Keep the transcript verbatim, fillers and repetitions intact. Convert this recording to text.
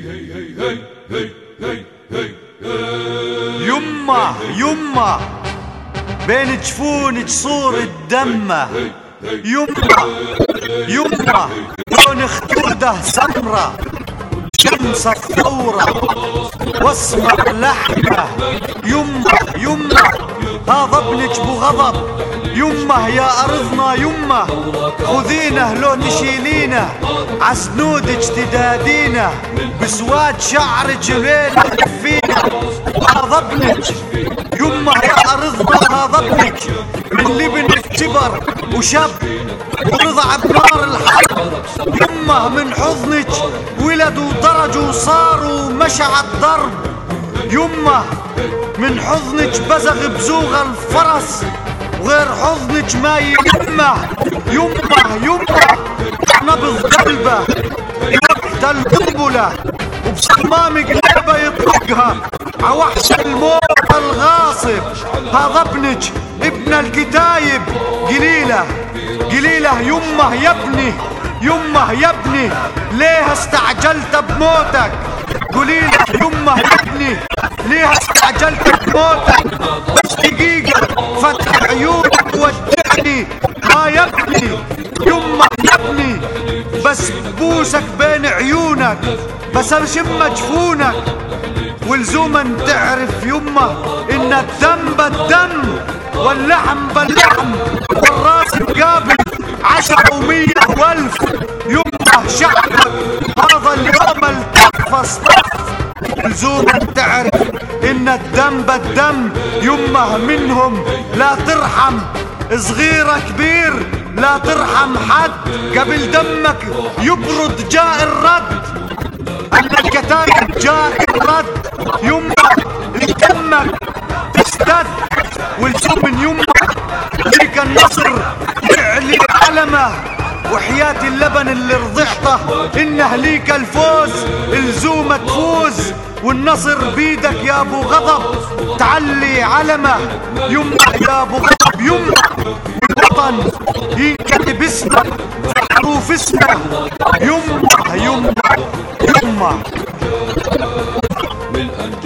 يمه يمه بين جفونك صورة دمه، يمه يمه لون خدوده سمرة شمس الثورة واسمع لحمه، يمه يمه هذا ابنك بغضب، يمه يا أرضنا يمه خذينه لو نشيلينه عسنودك تدادينه بسواد شعرك ليله لفينه، هذا ابنك يمه يا أرضنا هذا ابنك من لبنك كبر وشب ورضع بنار الحرب، يمه من حضنك ولد ودرج وصار ومشى عالضرب، يمه من حضنك بزغ بزوغ الفرس وغير حضنك ما يلمه، يمه يمه نبض قلبه وقت القنبله وبصمام قلبه يطلقها عوحش الموت الغاصب، هذا ابنك ابن الكتايب قليله قليله، يمه يا ابني يمه يا ابني ليه استعجلت بموتك، قليله يمه يا ابني ليه استعجلت بموتك، بس دقيقه فتح عيونك ودعني، ها يا ابني يمه يا ابني بس بوسك بين عيونك بس اشم جفونك، ولزوما تعرف يمه ان الدم بالدم واللحم باللحم والراس مقابل عشرة ومية والف، يمه شعبك هذا اليوم التف اصطف، لزوما تعرف ان الدم بالدم، يمه منهم لا ترحم صغيرة كبير لا ترحم حد، قبل دمك يبرد جاء الرد، أما الكتايب جاء الرد، يمه دمك تستد ولزوم من يمه ليك النصر يعلي علمه، وحياة اللبن اللي رضعته إنه ليك الفوز، الزومة تفوز والنصر بيدك يا ابو غضب تعلي علمه، يمه يا ابو غضب يمه الوطن ينكتب اسمه معروف اسمه، يمه يمه يمه.